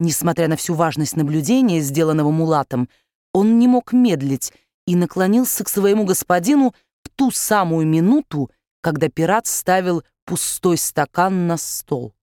Несмотря на всю важность наблюдения, сделанного мулатом, он не мог медлить и наклонился к своему господину в ту самую минуту, когда пират ставил пустой стакан на стол.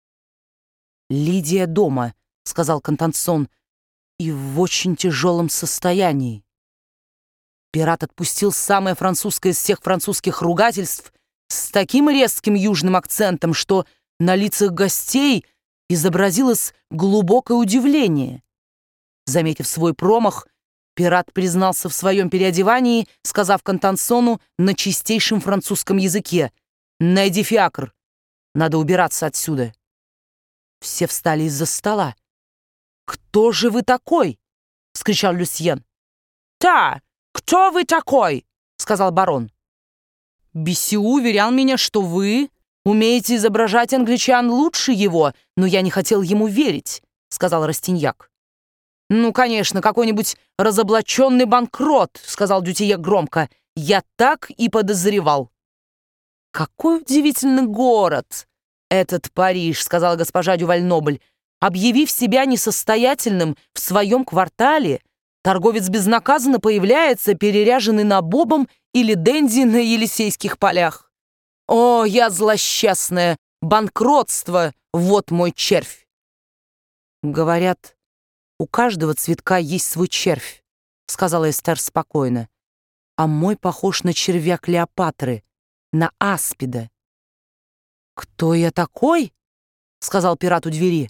«Лидия дома», — сказал Контансон, — «и в очень тяжелом состоянии». Пират отпустил самое французское из всех французских ругательств с таким резким южным акцентом, что на лицах гостей изобразилось глубокое удивление. Заметив свой промах, пират признался в своем переодевании, сказав Контансону на чистейшем французском языке: «Найди фиакр, надо убираться отсюда». Все встали из-за стола. «Кто же вы такой?» — вскричал Люсьен. «Да, кто вы такой?» — сказал барон. «Бесиу уверял меня, что вы умеете изображать англичан лучше его, но я не хотел ему верить», — сказал Растиньяк. «Ну, конечно, какой-нибудь разоблаченный банкрот», — сказал Дютье громко. «Я так и подозревал». «Какой удивительный город этот Париж», — сказала госпожа Дювальнобль. «Объявив себя несостоятельным в своем квартале, торговец безнаказанно появляется, переряженный набобом или денди на Елисейских полях. О, я злосчастная! Банкротство — вот мой червь!» «Говорят, у каждого цветка есть свой червь», — сказала Эстер спокойно. «А мой похож на червя Клеопатры, на аспида». «Кто я такой?» — сказал пират у двери.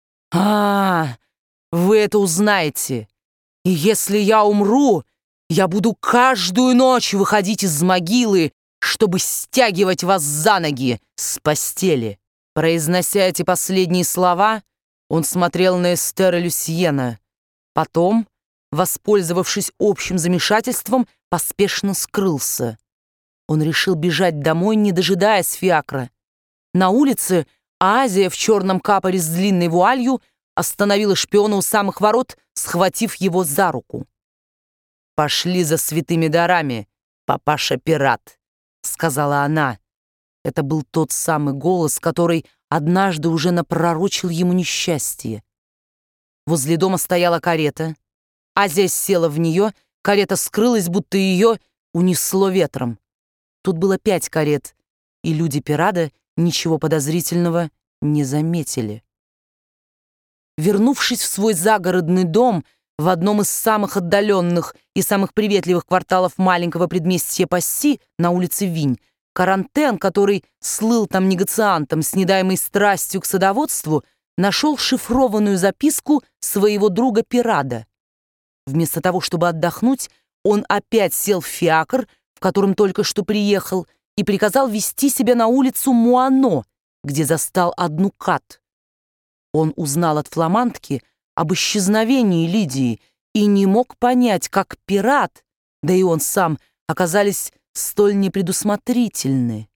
«А, вы это узнаете. И если я умру, я буду каждую ночь выходить из могилы, чтобы стягивать вас за ноги с постели». Произнося эти последние слова, он смотрел на Эстер и Люсьена. Потом, воспользовавшись общим замешательством, поспешно скрылся. Он решил бежать домой, не дожидаясь фиакра. На улице Азия в черном капоре с длинной вуалью остановила шпиона у самых ворот, схватив его за руку. «Пошли за святыми дарами, папаша-пират», — сказала она. Это был тот самый голос, который однажды уже напророчил ему несчастье. Возле дома стояла карета. Азия села в нее, карета скрылась, будто ее унесло ветром. Тут было 5 карет, и люди Пирада ничего подозрительного не заметили. Вернувшись в свой загородный дом в одном из самых отдаленных и самых приветливых кварталов маленького предместья Пасси на улице Винь, Карантен, который слыл там негациантом с недаемой страстью к садоводству, нашел шифрованную записку своего друга Пирада. Вместо того, чтобы отдохнуть, он опять сел в фиакр, в котором только что приехал, и приказал вести себя на улицу Муано, где застал одну Кат. Он узнал от фламандки об исчезновении Лидии и не мог понять, как пират, да и он сам, оказались столь непредусмотрительны.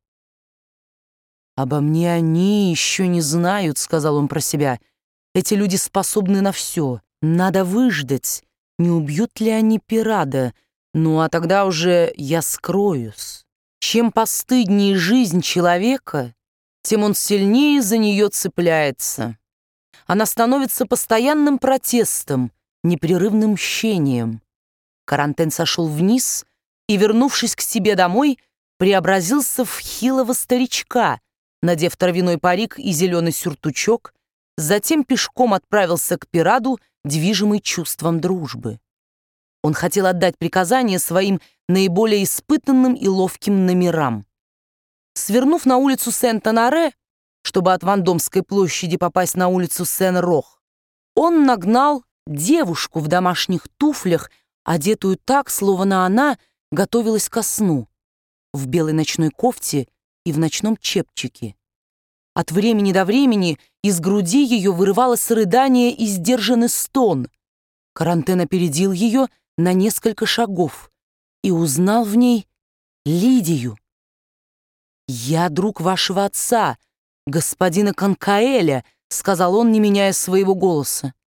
«Обо мне они еще не знают», — сказал он про себя. «Эти люди способны на все. Надо выждать, не убьют ли они пирада. Ну, а тогда уже я скроюсь. Чем постыднее жизнь человека, тем он сильнее за нее цепляется. Она становится постоянным протестом, непрерывным мщением». Карантен сошел вниз и, вернувшись к себе домой, преобразился в хилого старичка, надев травяной парик и зеленый сюртучок, затем пешком отправился к пираду, движимый чувством дружбы. Он хотел отдать приказание своим наиболее испытанным и ловким номерам. Свернув на улицу Сент-Анаре, чтобы от Вандомской площади попасть на улицу Сен-Рох, он нагнал девушку в домашних туфлях, одетую так, словно она готовилась ко сну, в белой ночной кофте и в ночном чепчике. От времени до времени из груди ее вырывалось рыдание и сдержанный стон. Карантен опередил ее на несколько шагов и узнал в ней Лидию. «Я друг вашего отца, господина Конкаэля», — сказал он, не меняя своего голоса.